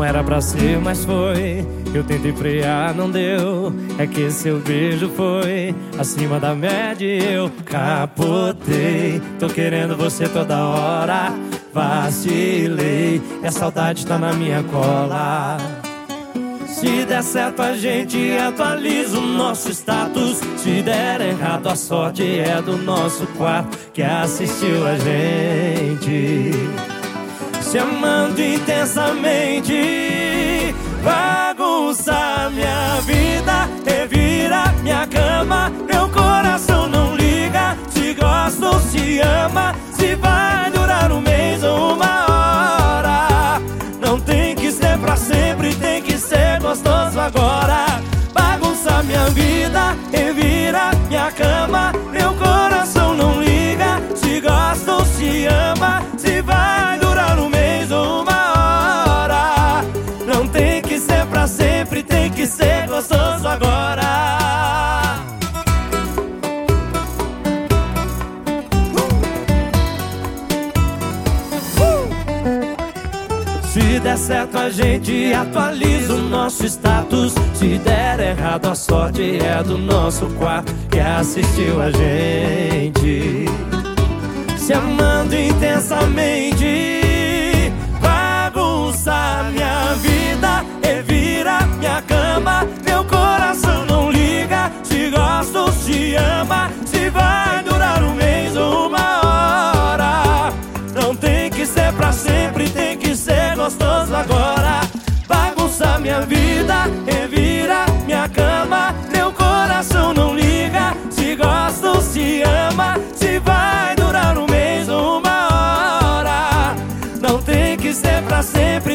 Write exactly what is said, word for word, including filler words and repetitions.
era pra ser, mas foi. Eu tentei frear, não deu. É que seu beijo foi acima da média e eu capotei. Tô querendo você toda hora, vacilei. E a saudade tá na minha cola. Se der certo a gente atualiza o nosso status. Se der errado a sorte é do nosso quarto que assistiu a gente se amando intensamente. Bagunça minha vida, revira minha cama. Meu coração não liga se gosta ou se ama, se vai durar um mês ou uma hora. Não tem que ser pra sempre, tem que ser gostoso agora. Bagunça minha vida, revira minha cama. Meu coração não liga se gosta ou se ama, se vai durar um mês ou uma hora. Não tem que ser pra sempre, tem que ser gostoso agora. Se der certo a gente atualiza o nosso status. Se der errado a sorte é do nosso quarto que assistiu a gente se amando intensamente. Bagunça minha vida, revira minha cama. Meu coração não liga se gosta ou se ama, se vai durar um mês ou uma hora. Não tem que ser pra sempre, tem que ser gostoso agora. Bagunça minha vida, revira minha cama. Meu coração não liga se gosta ou se ama, se vai durar um mês ou uma hora. Não tem que ser pra sempre,